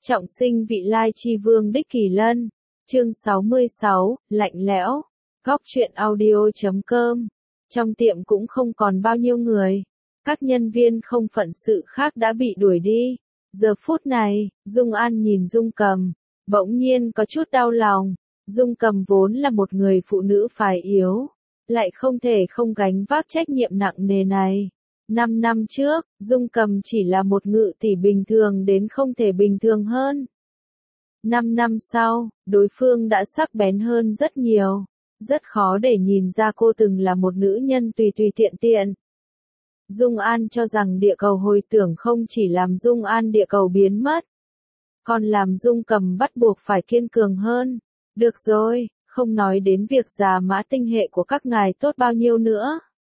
Trọng sinh vị lai chi vương đích kỳ lân. Chương 66, lạnh lẽo. Góc truyện audio.com. Trong tiệm cũng không còn bao nhiêu người. Các nhân viên không phận sự khác đã bị đuổi đi. Giờ phút này, Dung An nhìn Dung Cầm, bỗng nhiên có chút đau lòng. Dung Cầm vốn là một người phụ nữ phái yếu, lại không thể không gánh vác trách nhiệm nặng nề này. 5 năm trước, Dung Cầm chỉ là một ngự tỷ bình thường đến không thể bình thường hơn. 5 năm sau, đối phương đã sắc bén hơn rất nhiều. Rất khó để nhìn ra cô từng là một nữ nhân tùy tùy tiện tiện. Dung An cho rằng địa cầu hồi tưởng không chỉ làm Dung An địa cầu biến mất, còn làm Dung Cầm bắt buộc phải kiên cường hơn. Được rồi, không nói đến việc già mã tinh hệ của các ngài tốt bao nhiêu nữa.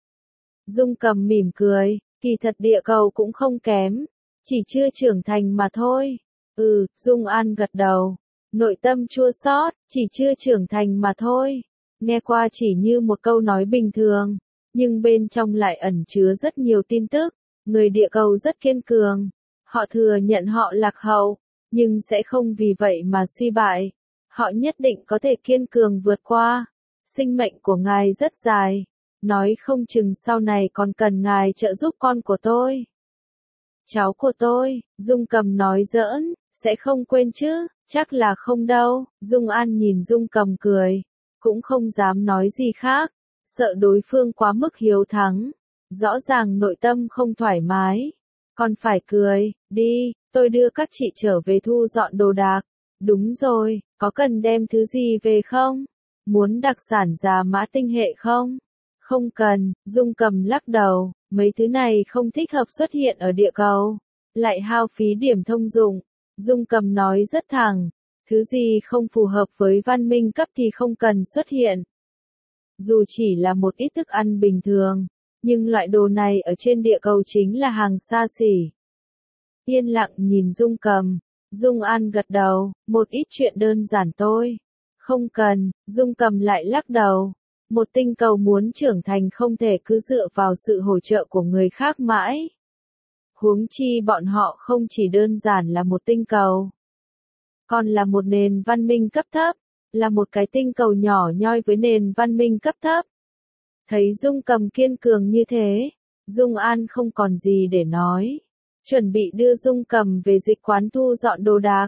Dung Cầm mỉm cười, kỳ thật địa cầu cũng không kém, chỉ chưa trưởng thành mà thôi. Dung An gật đầu, nội tâm chua xót, chỉ chưa trưởng thành mà thôi. Nghe qua chỉ như một câu nói bình thường, nhưng bên trong lại ẩn chứa rất nhiều tin tức. Người địa cầu rất kiên cường, họ thừa nhận họ lạc hậu, nhưng sẽ không vì vậy mà suy bại. Họ nhất định có thể kiên cường vượt qua. Sinh mệnh của ngài rất dài, nói không chừng sau này còn cần ngài trợ giúp con của tôi. Cháu của tôi, Dung Cầm nói giỡn, sẽ không quên chứ, chắc là không đâu. Dung An nhìn Dung Cầm cười, cũng không dám nói gì khác, sợ đối phương quá mức hiếu thắng, rõ ràng nội tâm không thoải mái, còn phải cười. Đi, tôi đưa các chị trở về thu dọn đồ đạc. Đúng rồi, có cần đem thứ gì về không? Muốn đặc sản già mã tinh hệ không? Không cần, Dung Cầm lắc đầu, mấy thứ này không thích hợp xuất hiện ở địa cầu, lại hao phí điểm thông dụng. Dung Cầm nói rất thẳng, thứ gì không phù hợp với văn minh cấp thì không cần xuất hiện. Dù chỉ là một ít thức ăn bình thường, nhưng loại đồ này ở trên địa cầu chính là hàng xa xỉ. Yên lặng nhìn Dung Cầm, Dung An gật đầu, một ít chuyện đơn giản thôi. Không cần, Dung Cầm lại lắc đầu. Một tinh cầu muốn trưởng thành không thể cứ dựa vào sự hỗ trợ của người khác mãi. Huống chi bọn họ không chỉ đơn giản là một tinh cầu, còn là một nền văn minh cấp thấp, là một cái tinh cầu nhỏ nhoi với nền văn minh cấp thấp. Thấy Dung Cầm kiên cường như thế, Dung An không còn gì để nói, chuẩn bị đưa Dung Cầm về dịch quán thu dọn đồ đạc.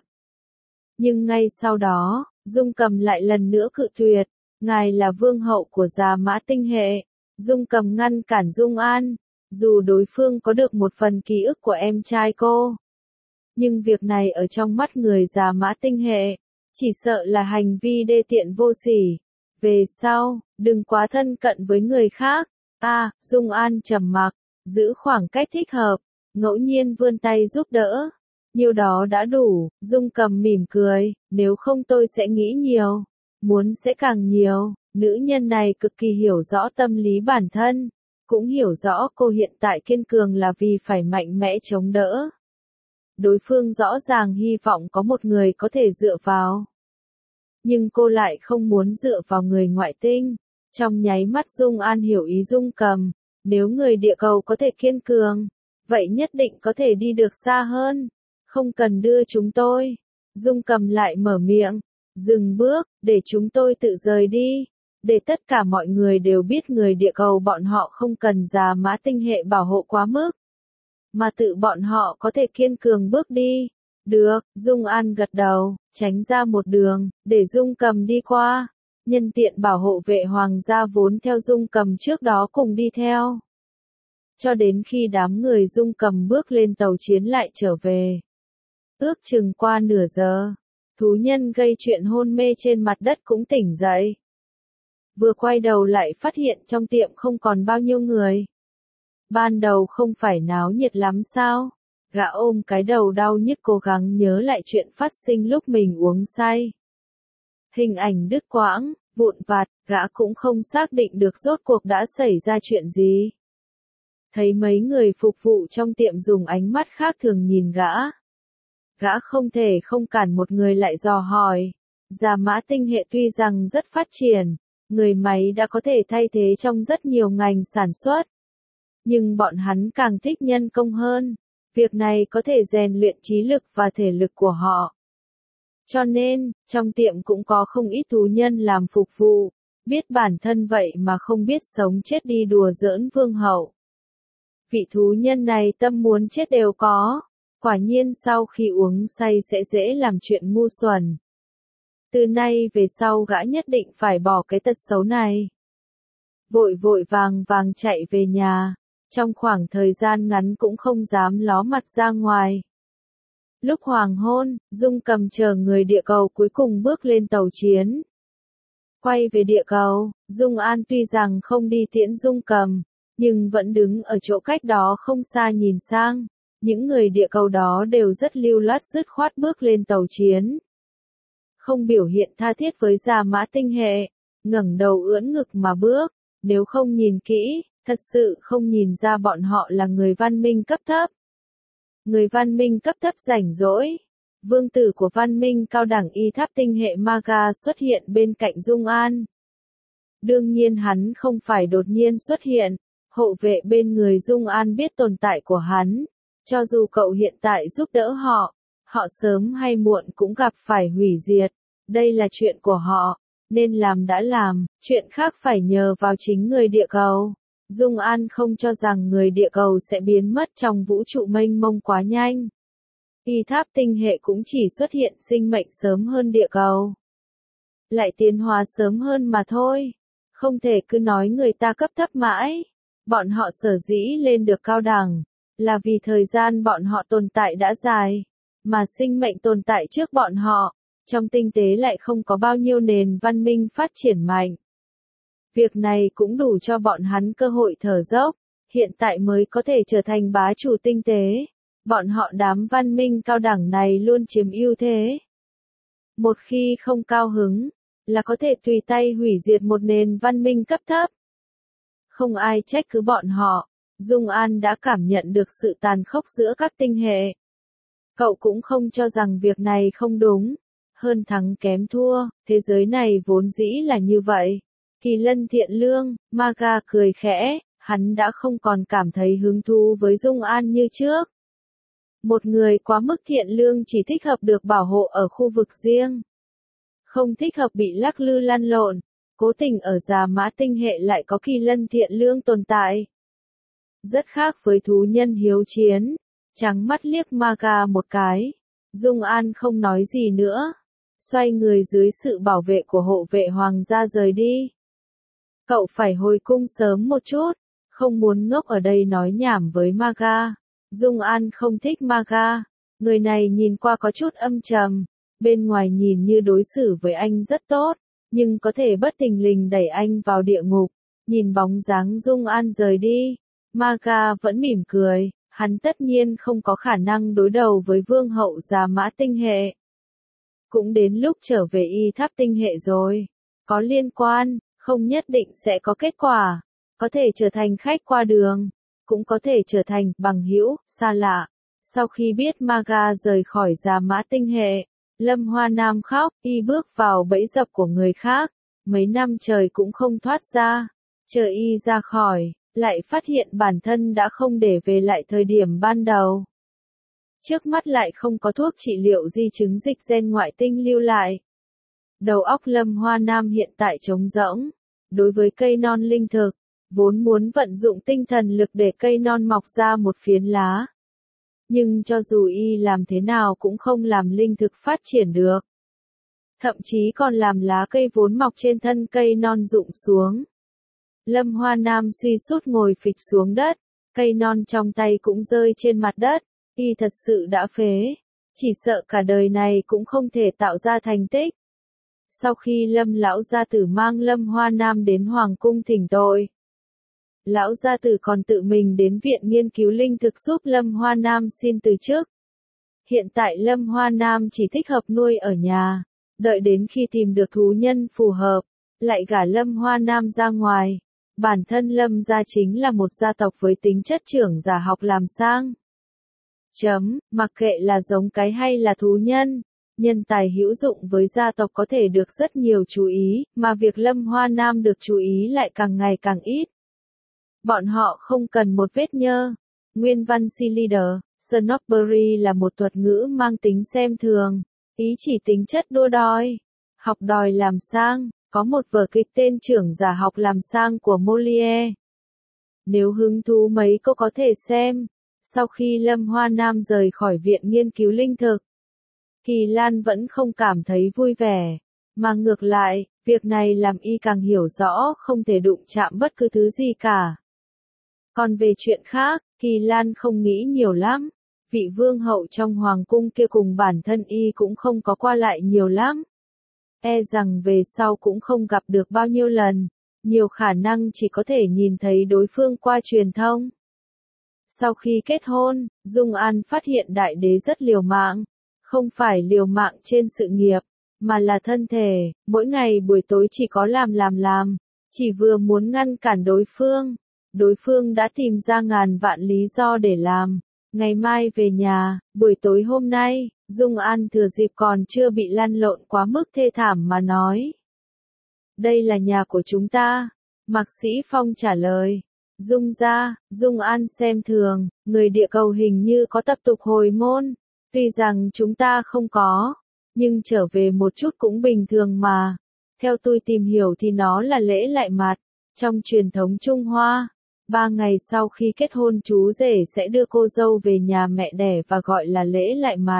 Nhưng ngay sau đó, Dung Cầm lại lần nữa cự tuyệt, ngài là vương hậu của già mã tinh hệ. Dung Cầm ngăn cản Dung An, dù đối phương có được một phần ký ức của em trai cô, nhưng việc này ở trong mắt người già mã tinh hệ, chỉ sợ là hành vi đê tiện vô sỉ. Về sau, đừng quá thân cận với người khác. Dung An trầm mặc, giữ khoảng cách thích hợp, ngẫu nhiên vươn tay giúp đỡ. Nhiêu đó đã đủ. Dung Cầm mỉm cười, nếu không tôi sẽ nghĩ nhiều, muốn sẽ càng nhiều. Nữ nhân này cực kỳ hiểu rõ tâm lý bản thân, cũng hiểu rõ cô hiện tại kiên cường là vì phải mạnh mẽ chống đỡ. Đối phương rõ ràng hy vọng có một người có thể dựa vào, nhưng cô lại không muốn dựa vào người ngoại tinh. Trong nháy mắt Dung An hiểu ý Dung Cầm, nếu người địa cầu có thể kiên cường, vậy nhất định có thể đi được xa hơn. Không cần đưa chúng tôi. Dung Cầm lại mở miệng, dừng bước, để chúng tôi tự rời đi, để tất cả mọi người đều biết người địa cầu bọn họ không cần già mã tinh hệ bảo hộ quá mức, mà tự bọn họ có thể kiên cường bước đi. Được, Dung An gật đầu, tránh ra một đường, để Dung Cầm đi qua. Nhân tiện bảo hộ vệ hoàng gia vốn theo Dung Cầm trước đó cùng đi theo. Cho đến khi đám người Dung Cầm bước lên tàu chiến lại trở về. Ước chừng qua nửa giờ, thú nhân gây chuyện hôn mê trên mặt đất cũng tỉnh dậy. Vừa quay đầu lại phát hiện trong tiệm không còn bao nhiêu người. Ban đầu không phải náo nhiệt lắm sao? Gã ôm cái đầu đau nhức cố gắng nhớ lại chuyện phát sinh lúc mình uống say. Hình ảnh đứt quãng, vụn vặt, gã cũng không xác định được rốt cuộc đã xảy ra chuyện gì. Thấy mấy người phục vụ trong tiệm dùng ánh mắt khác thường nhìn gã. Gã không thể không cản một người lại dò hỏi. Già mã tinh hệ tuy rằng rất phát triển, người máy đã có thể thay thế trong rất nhiều ngành sản xuất, nhưng bọn hắn càng thích nhân công hơn. Việc này có thể rèn luyện trí lực và thể lực của họ. Cho nên, trong tiệm cũng có không ít thú nhân làm phục vụ, biết bản thân vậy mà không biết sống chết đi đùa giỡn vương hậu. Vị thú nhân này tâm muốn chết đều có, quả nhiên sau khi uống say sẽ dễ làm chuyện ngu xuẩn. Từ nay về sau gã nhất định phải bỏ cái tật xấu này. Vội vội vàng vàng chạy về nhà, trong khoảng thời gian ngắn cũng không dám ló mặt ra ngoài. Lúc hoàng hôn, Dung Cầm chờ người địa cầu cuối cùng bước lên tàu chiến. Quay về địa cầu, Dung An tuy rằng không đi tiễn Dung Cầm, nhưng vẫn đứng ở chỗ cách đó không xa nhìn sang. Những người địa cầu đó đều rất lưu loát dứt khoát bước lên tàu chiến. Không biểu hiện tha thiết với Gia Mã Tinh Hệ, ngẩng đầu ưỡn ngực mà bước, nếu không nhìn kỹ, thật sự không nhìn ra bọn họ là người văn minh cấp thấp. Người văn minh cấp thấp rảnh rỗi. Vương tử của văn minh cao đẳng Y Tháp Tinh Hệ Maga xuất hiện bên cạnh Dung An. Đương nhiên hắn không phải đột nhiên xuất hiện, hộ vệ bên người Dung An biết tồn tại của hắn. Cho dù cậu hiện tại giúp đỡ họ, họ sớm hay muộn cũng gặp phải hủy diệt. Đây là chuyện của họ, nên làm đã làm, chuyện khác phải nhờ vào chính người địa cầu. Dung An không cho rằng người địa cầu sẽ biến mất trong vũ trụ mênh mông quá nhanh. Y Tháp Tinh Hệ cũng chỉ xuất hiện sinh mệnh sớm hơn địa cầu. Lại tiến hóa sớm hơn mà thôi. Không thể cứ nói người ta cấp thấp mãi. Bọn họ sở dĩ lên được cao đẳng, là vì thời gian bọn họ tồn tại đã dài, mà sinh mệnh tồn tại trước bọn họ, trong tinh tế lại không có bao nhiêu nền văn minh phát triển mạnh. Việc này cũng đủ cho bọn hắn cơ hội thở dốc, hiện tại mới có thể trở thành bá chủ tinh tế. Bọn họ đám văn minh cao đẳng này luôn chiếm ưu thế. Một khi không cao hứng, là có thể tùy tay hủy diệt một nền văn minh cấp thấp. Không ai trách cứ bọn họ, Dung An đã cảm nhận được sự tàn khốc giữa các tinh hệ. Cậu cũng không cho rằng việc này không đúng, hơn thắng kém thua, thế giới này vốn dĩ là như vậy. Kỳ Lân thiện lương, Maga cười khẽ, hắn đã không còn cảm thấy hứng thú với Dung An như trước. Một người quá mức thiện lương chỉ thích hợp được bảo hộ ở khu vực riêng. Không thích hợp bị lắc lư lăn lộn, cố tình ở Gia Mã Tinh Hệ lại có Kỳ Lân thiện lương tồn tại. Rất khác với thú nhân hiếu chiến, trắng mắt liếc Maga một cái. Dung An không nói gì nữa, xoay người dưới sự bảo vệ của hộ vệ hoàng gia rời đi. Cậu phải hồi cung sớm một chút, không muốn ngốc ở đây nói nhảm với Maga. Dung An không thích Maga, người này nhìn qua có chút âm trầm, bên ngoài nhìn như đối xử với anh rất tốt, nhưng có thể bất thình lình đẩy anh vào địa ngục. Nhìn bóng dáng Dung An rời đi, Maga vẫn mỉm cười, hắn tất nhiên không có khả năng đối đầu với vương hậu Gia Mã Tinh Hệ. Cũng đến lúc trở về Y Tháp Tinh Hệ rồi, có liên quan, không nhất định sẽ có kết quả, có thể trở thành khách qua đường, cũng có thể trở thành bằng hữu, xa lạ. Sau khi biết Maga rời khỏi Gia Mã Tinh Hệ, Lâm Hoa Nam khóc, y bước vào bẫy dập của người khác, mấy năm trời cũng không thoát ra, chờ y ra khỏi, lại phát hiện bản thân đã không để về lại thời điểm ban đầu. Trước mắt lại không có thuốc trị liệu di chứng dịch gen ngoại tinh lưu lại. Đầu óc Lâm Hoa Nam hiện tại trống rỗng, đối với cây non linh thực, vốn muốn vận dụng tinh thần lực để cây non mọc ra một phiến lá. Nhưng cho dù y làm thế nào cũng không làm linh thực phát triển được. Thậm chí còn làm lá cây vốn mọc trên thân cây non rụng xuống. Lâm Hoa Nam suy sút ngồi phịch xuống đất, cây non trong tay cũng rơi trên mặt đất, y thật sự đã phế, chỉ sợ cả đời này cũng không thể tạo ra thành tích. Sau khi Lâm lão gia tử mang Lâm Hoa Nam đến hoàng cung thỉnh tội, lão gia tử còn tự mình đến viện nghiên cứu linh thực giúp Lâm Hoa Nam xin từ chức. Hiện tại Lâm Hoa Nam chỉ thích hợp nuôi ở nhà, đợi đến khi tìm được thú nhân phù hợp, lại gả Lâm Hoa Nam ra ngoài. Bản thân Lâm gia chính là một gia tộc với tính chất trưởng giả học làm sang. Mặc kệ là giống cái hay là thú nhân, nhân tài hữu dụng với gia tộc có thể được rất nhiều chú ý, mà việc Lâm Hoa Nam được chú ý lại càng ngày càng ít. Bọn họ không cần một vết nhơ, Nguyên văn C. Leader, Snobbery là một thuật ngữ mang tính xem thường, ý chỉ tính chất đua đòi, học đòi làm sang, có một vở kịch tên Trưởng giả học làm sang của Molière. Nếu hứng thú mấy cô có thể xem. Sau khi Lâm Hoa Nam rời khỏi Viện Nghiên cứu Linh thực, Kỳ Lan vẫn không cảm thấy vui vẻ, mà ngược lại, việc này làm y càng hiểu rõ không thể đụng chạm bất cứ thứ gì cả. Còn về chuyện khác, Kỳ Lan không nghĩ nhiều lắm. Vị vương hậu trong hoàng cung kia cùng bản thân y cũng không có qua lại nhiều lắm. E rằng về sau cũng không gặp được bao nhiêu lần, nhiều khả năng chỉ có thể nhìn thấy đối phương qua truyền thông. Sau khi kết hôn, Dung An phát hiện đại đế rất liều mạng, không phải liều mạng trên sự nghiệp, mà là thân thể, mỗi ngày buổi tối chỉ có làm, chỉ vừa muốn ngăn cản đối phương đã tìm ra ngàn vạn lý do để làm. Ngày mai về nhà, buổi tối hôm nay, Dung An thừa dịp còn chưa bị lăn lộn quá mức thê thảm mà nói. Đây là nhà của chúng ta. Mạc Sĩ Phong trả lời. Dung gia, Dung An xem thường, người địa cầu hình như có tập tục hồi môn. Tuy rằng chúng ta không có, nhưng trở về một chút cũng bình thường mà. Theo tôi tìm hiểu thì nó là lễ lại mặt. Trong truyền thống Trung Hoa, 3 ngày sau khi kết hôn chú rể sẽ đưa cô dâu về nhà mẹ đẻ và gọi là lễ lại mặt.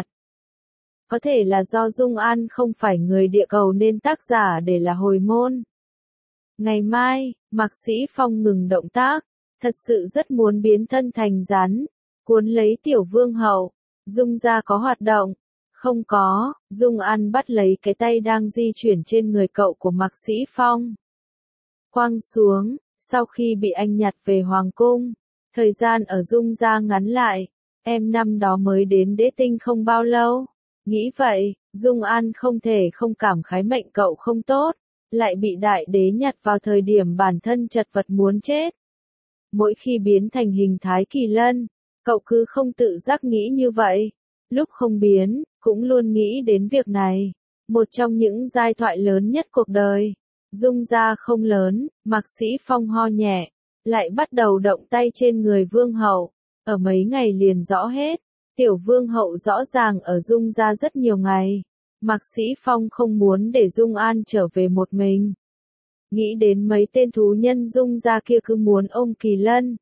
Có thể là do Dung An không phải người địa cầu nên tác giả để là hồi môn. Ngày mai, Mạc Sĩ Phong ngừng động tác, thật sự rất muốn biến thân thành rắn, cuốn lấy tiểu vương hậu. Dung gia có hoạt động? Không có. Dung An bắt lấy cái tay đang di chuyển trên người cậu của Mạc Sĩ Phong. Quăng xuống, sau khi bị anh nhặt về hoàng cung, thời gian ở Dung gia ngắn lại, em năm đó mới đến Đế Tinh không bao lâu. Nghĩ vậy, Dung An không thể không cảm khái mệnh cậu không tốt, lại bị đại đế nhặt vào thời điểm bản thân chật vật muốn chết. Mỗi khi biến thành hình thái kỳ lân, cậu cứ không tự giác nghĩ như vậy. Lúc không biến, cũng luôn nghĩ đến việc này. Một trong những giai thoại lớn nhất cuộc đời. Dung gia không lớn, Mạc Sĩ Phong ho nhẹ, lại bắt đầu động tay trên người vương hậu. Ở mấy ngày liền rõ hết. Tiểu vương hậu rõ ràng ở Dung gia rất nhiều ngày. Mạc Sĩ Phong không muốn để Dung An trở về một mình. Nghĩ đến mấy tên thú nhân Dung gia kia cứ muốn ôm Kỳ Lân.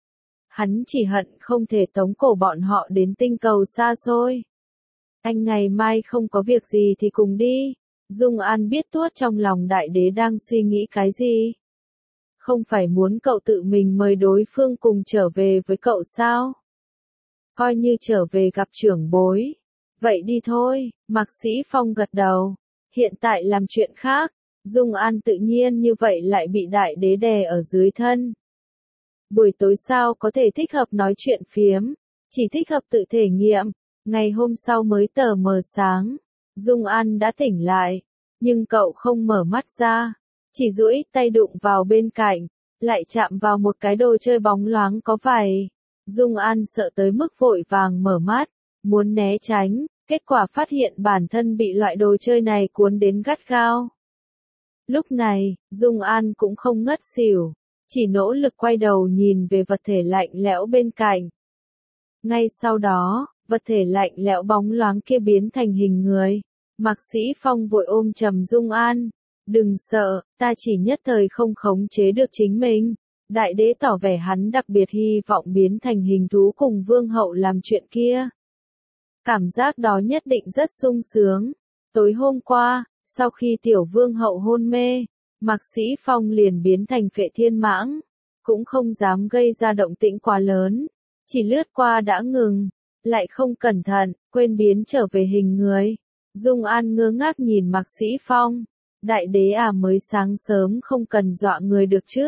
Hắn chỉ hận không thể tống cổ bọn họ đến tinh cầu xa xôi. Anh ngày mai không có việc gì thì cùng đi. Dung An biết tuốt trong lòng đại đế đang suy nghĩ cái gì. Không phải muốn cậu tự mình mời đối phương cùng trở về với cậu sao? Coi như trở về gặp trưởng bối. Vậy đi thôi, Mạc Sĩ Phong gật đầu. Hiện tại làm chuyện khác. Dung An tự nhiên như vậy lại bị đại đế đè ở dưới thân. Buổi tối sao có thể thích hợp nói chuyện phiếm, chỉ thích hợp tự thể nghiệm. Ngày hôm sau mới tờ mờ sáng, Dung An đã tỉnh lại, nhưng cậu không mở mắt ra, chỉ duỗi tay đụng vào bên cạnh, lại chạm vào một cái đồ chơi bóng loáng có vảy. Dung An sợ tới mức vội vàng mở mắt, muốn né tránh, kết quả phát hiện bản thân bị loại đồ chơi này cuốn đến gắt gao. Lúc này, Dung An cũng không ngất xỉu, chỉ nỗ lực quay đầu nhìn về vật thể lạnh lẽo bên cạnh. Ngay sau đó, vật thể lạnh lẽo bóng loáng kia biến thành hình người. Mạc Sĩ Phong vội ôm chầm Dung An. Đừng sợ, ta chỉ nhất thời không khống chế được chính mình. Đại đế tỏ vẻ hắn đặc biệt hy vọng biến thành hình thú cùng vương hậu làm chuyện kia. Cảm giác đó nhất định rất sung sướng. Tối hôm qua, sau khi tiểu vương hậu hôn mê, Mạc Sĩ Phong liền biến thành Phệ Thiên Mãng. Cũng không dám gây ra động tĩnh quá lớn. Chỉ lướt qua đã ngừng. Lại không cẩn thận, quên biến trở về hình người. Dung An ngơ ngác nhìn Mạc Sĩ Phong. Đại đế à, mới sáng sớm không cần dọa người được chứ.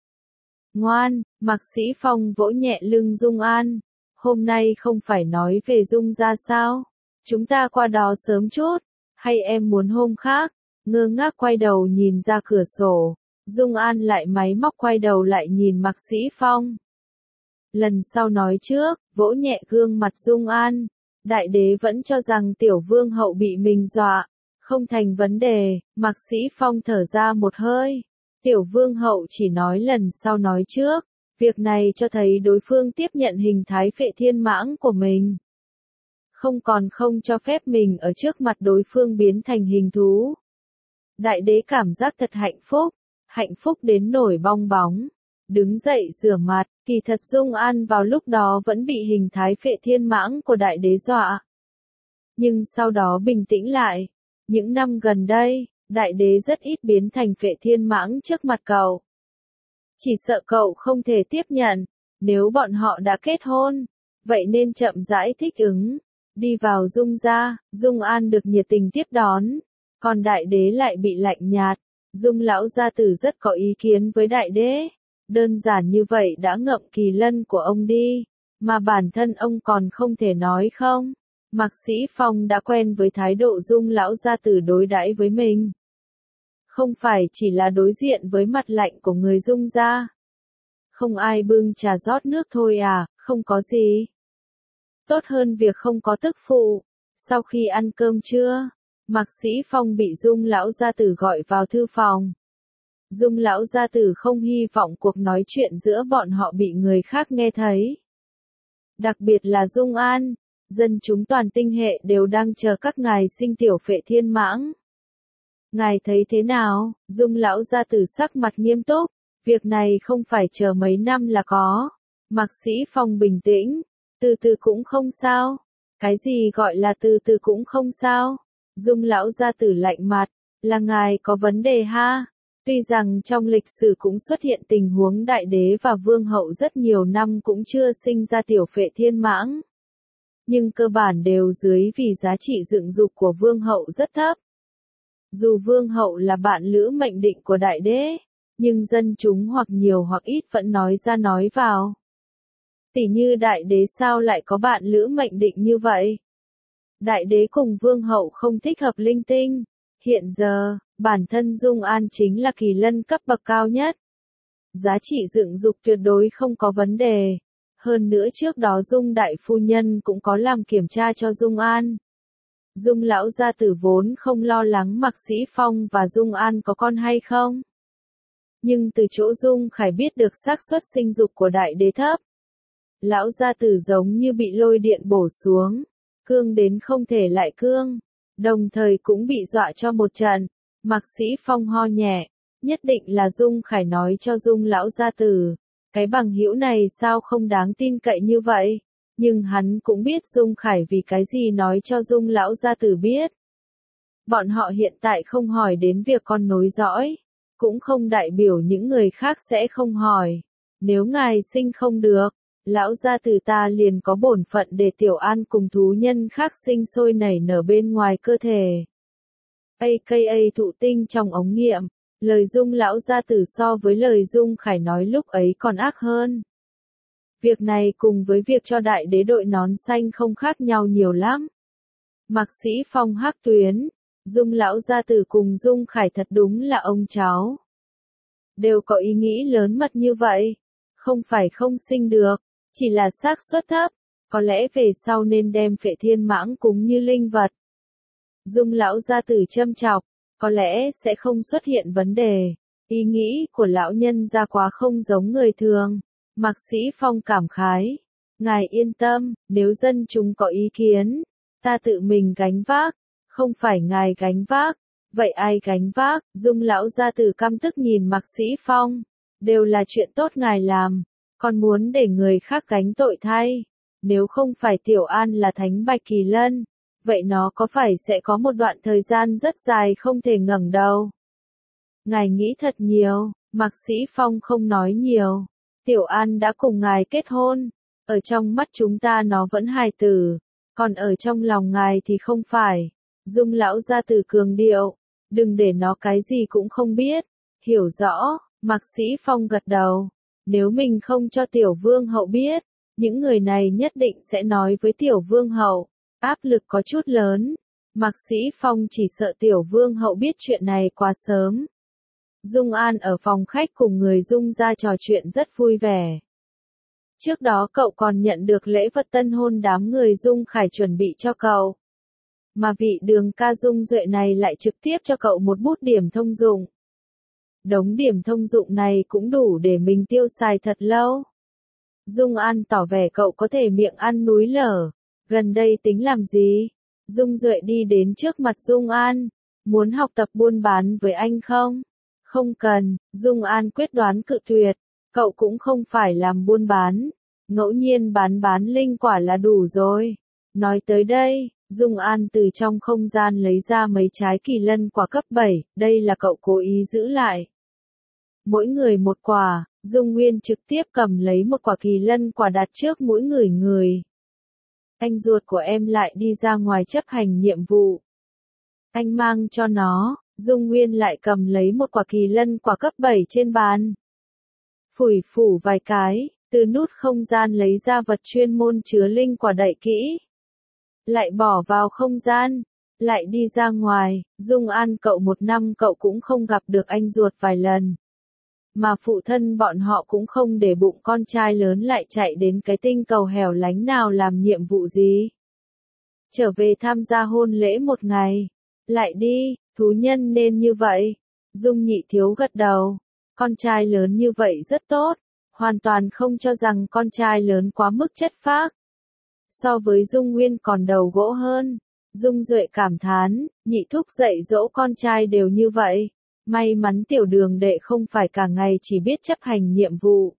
Ngoan, Mạc Sĩ Phong vỗ nhẹ lưng Dung An. Hôm nay không phải nói về Dung gia sao? Chúng ta qua đó sớm chút. Hay em muốn hôm khác? Ngơ ngác quay đầu nhìn ra cửa sổ. Dung An lại máy móc quay đầu lại nhìn Mạc Sĩ Phong. Lần sau nói trước, vỗ nhẹ gương mặt Dung An. Đại đế vẫn cho rằng tiểu vương hậu bị mình dọa. Không thành vấn đề, Mạc Sĩ Phong thở ra một hơi. Tiểu vương hậu chỉ nói lần sau nói trước. Việc này cho thấy đối phương tiếp nhận hình thái phệ thiên mãng của mình. Không cho phép mình ở trước mặt đối phương biến thành hình thú. Đại đế cảm giác thật hạnh phúc đến nổi bong bóng. Đứng dậy rửa mặt, kỳ thật Dung An vào lúc đó vẫn bị hình thái phệ thiên mãng của đại đế dọa. Nhưng sau đó bình tĩnh lại. Những năm gần đây, đại đế rất ít biến thành phệ thiên mãng trước mặt cậu. Chỉ sợ cậu không thể tiếp nhận, nếu bọn họ đã kết hôn, vậy nên chậm rãi thích ứng. Đi vào Dung gia, Dung An được nhiệt tình tiếp đón, còn đại đế lại bị lạnh nhạt. Dung lão gia tử rất có ý kiến với đại đế. Đơn giản như vậy đã ngậm kỳ lân của ông đi, mà bản thân ông còn không thể nói không. Mạc Sĩ Phong đã quen với thái độ Dung lão gia tử đối đãi với mình. Không phải chỉ là đối diện với mặt lạnh của người Dung gia. Không ai bưng trà rót nước thôi à, không có gì. Tốt hơn việc không có tức phụ. Sau khi ăn cơm trưa, Mạc Sĩ Phong bị Dung lão gia tử gọi vào thư phòng. Dung lão gia tử không hy vọng cuộc nói chuyện giữa bọn họ bị người khác nghe thấy. Đặc biệt là Dung An, dân chúng toàn tinh hệ đều đang chờ các ngài sinh tiểu phệ thiên mãng. Ngài thấy thế nào? Dung lão gia tử sắc mặt nghiêm túc, việc này không phải chờ mấy năm là có. Mạc Sĩ Phong bình tĩnh, từ từ cũng không sao. Cái gì gọi là từ từ cũng không sao? Dung lão gia tử lạnh mặt, là ngài có vấn đề ha? Tuy rằng trong lịch sử cũng xuất hiện tình huống đại đế và vương hậu rất nhiều năm cũng chưa sinh ra tiểu phệ thiên mãng. Nhưng cơ bản đều dưới vì giá trị dựng dục của vương hậu rất thấp. Dù vương hậu là bạn lữ mệnh định của đại đế, nhưng dân chúng hoặc nhiều hoặc ít vẫn nói ra nói vào. Tỉ như đại đế sao lại có bạn lữ mệnh định như vậy? Đại đế cùng vương hậu không thích hợp linh tinh. Hiện giờ, bản thân Dung An chính là kỳ lân cấp bậc cao nhất. Giá trị dựng dục tuyệt đối không có vấn đề. Hơn nữa trước đó Dung đại phu nhân cũng có làm kiểm tra cho Dung An. Dung lão gia tử vốn không lo lắng Mạc Sĩ Phong và Dung An có con hay không. Nhưng từ chỗ Dung Khải biết được xác suất sinh dục của đại đế thấp. Lão gia tử giống như bị lôi điện bổ xuống, cương đến không thể lại cương, đồng thời cũng bị dọa cho một trận. Mạc Sĩ Phong ho nhẹ, nhất định là Dung Khải nói cho Dung lão gia tử, cái bằng hữu này sao không đáng tin cậy như vậy, nhưng hắn cũng biết Dung Khải vì cái gì nói cho Dung lão gia tử biết. Bọn họ hiện tại không hỏi đến việc con nối dõi, cũng không đại biểu những người khác sẽ không hỏi. Nếu ngài sinh không được, lão gia tử ta liền có bổn phận để Tiểu An cùng thú nhân khác sinh sôi nảy nở bên ngoài cơ thể. AKA thụ tinh trong ống nghiệm, lời Dung lão gia tử so với lời Dung Khải nói lúc ấy còn ác hơn. Việc này cùng với việc cho đại đế đội nón xanh không khác nhau nhiều lắm. Mạc Sĩ Phong hắc tuyến, Dung lão gia tử cùng Dung Khải thật đúng là ông cháu. Đều có ý nghĩ lớn mật như vậy, không phải không sinh được, chỉ là xác suất thấp, có lẽ về sau nên đem phệ thiên mãng cúng như linh vật. Dung lão gia tử châm chọc, có lẽ sẽ không xuất hiện vấn đề. Ý nghĩ của lão nhân gia quá không giống người thường. Mạc Sĩ Phong cảm khái. Ngài yên tâm, nếu dân chúng có ý kiến, ta tự mình gánh vác, không phải ngài gánh vác. Vậy ai gánh vác? Dung lão gia tử căm tức nhìn Mạc Sĩ Phong. Đều là chuyện tốt ngài làm, còn muốn để người khác gánh tội thay. Nếu không phải Tiểu An là thánh bạch kỳ lân, vậy nó có phải sẽ có một đoạn thời gian rất dài không thể ngẩng đầu? Ngài nghĩ thật nhiều, Mạc Sĩ Phong không nói nhiều. Tiểu An đã cùng ngài kết hôn, ở trong mắt chúng ta nó vẫn hài tử, còn ở trong lòng ngài thì không phải. Dung lão gia tử cường điệu, đừng để nó cái gì cũng không biết. Hiểu rõ, Mạc Sĩ Phong gật đầu. Nếu mình không cho Tiểu Vương hậu biết, những người này nhất định sẽ nói với Tiểu Vương hậu. Áp lực có chút lớn. Mạc Sĩ Phong chỉ sợ Tiểu Vương hậu biết chuyện này quá sớm. Dung An ở phòng khách cùng người Dung ra trò chuyện rất vui vẻ. Trước đó cậu còn nhận được lễ vật tân hôn đám người Dung Khải chuẩn bị cho cậu. Mà vị Đường ca Dung Duệ này lại trực tiếp cho cậu một bút điểm thông dụng. Đống điểm thông dụng này cũng đủ để mình tiêu xài thật lâu. Dung An tỏ vẻ cậu có thể miệng ăn núi lở. Gần đây tính làm gì? Dung Duệ đi đến trước mặt Dung An. Muốn học tập buôn bán với anh không? Không cần, Dung An quyết đoán cự tuyệt. Cậu cũng không phải làm buôn bán. Ngẫu nhiên bán linh quả là đủ rồi. Nói tới đây, Dung An từ trong không gian lấy ra mấy trái kỳ lân quả cấp 7, đây là cậu cố ý giữ lại. Mỗi người một quả, Dung Nguyên trực tiếp cầm lấy một quả kỳ lân quả đặt trước mỗi người. Anh ruột của em lại đi ra ngoài chấp hành nhiệm vụ. Anh mang cho nó, Dung Nguyên lại cầm lấy một quả kỳ lân quả cấp 7 trên bàn. Phủi phủ vài cái, từ nút không gian lấy ra vật chuyên môn chứa linh quả đậy kỹ. Lại bỏ vào không gian, lại đi ra ngoài, Dung An cậu một năm cậu cũng không gặp được anh ruột vài lần. Mà phụ thân bọn họ cũng không để bụng con trai lớn lại chạy đến cái tinh cầu hẻo lánh nào làm nhiệm vụ gì. Trở về tham gia hôn lễ một ngày. Lại đi, thú nhân nên như vậy. Dung Nhị Thiếu gật đầu. Con trai lớn như vậy rất tốt. Hoàn toàn không cho rằng con trai lớn quá mức chất phác. So với Dung Nguyên còn đầu gỗ hơn. Dung Duệ cảm thán, Nhị Thúc dạy dỗ con trai đều như vậy. May mắn Tiểu Đường đệ không phải cả ngày chỉ biết chấp hành nhiệm vụ.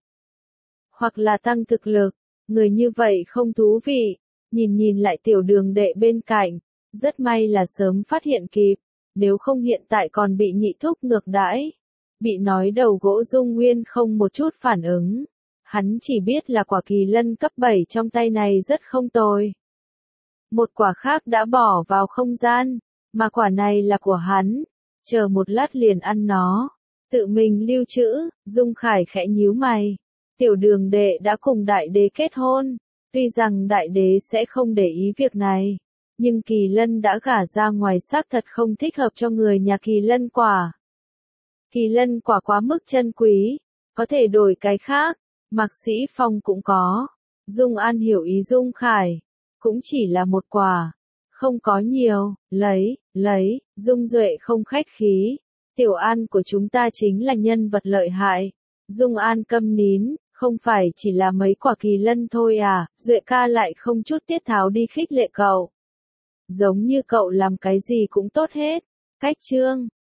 Hoặc là tăng thực lực, người như vậy không thú vị. Nhìn lại Tiểu Đường đệ bên cạnh, rất may là sớm phát hiện kịp, nếu không hiện tại còn bị Nhị Thúc ngược đãi. Bị nói đầu gỗ Dung Nguyên không một chút phản ứng. Hắn chỉ biết là quả kỳ lân cấp 7 trong tay này rất không tồi. Một quả khác đã bỏ vào không gian, mà quả này là của hắn. Chờ một lát liền ăn nó. Tự mình lưu trữ, Dung Khải khẽ nhíu mày. Tiểu Đường đệ đã cùng đại đế kết hôn. Tuy rằng đại đế sẽ không để ý việc này. Nhưng kỳ lân đã gả ra ngoài xác thật không thích hợp cho người nhà kỳ lân quả. Kỳ lân quả quá mức chân quý. Có thể đổi cái khác. Mạc Sĩ Phong cũng có. Dung An hiểu ý Dung Khải. Cũng chỉ là một quả. Không có nhiều, lấy, Dung Duệ không khách khí. Tiểu An của chúng ta chính là nhân vật lợi hại. Dung An câm nín, không phải chỉ là mấy quả kỳ lân thôi à, Duệ ca lại không chút tiết tháo đi khích lệ cậu. Giống như cậu làm cái gì cũng tốt hết. Cách chương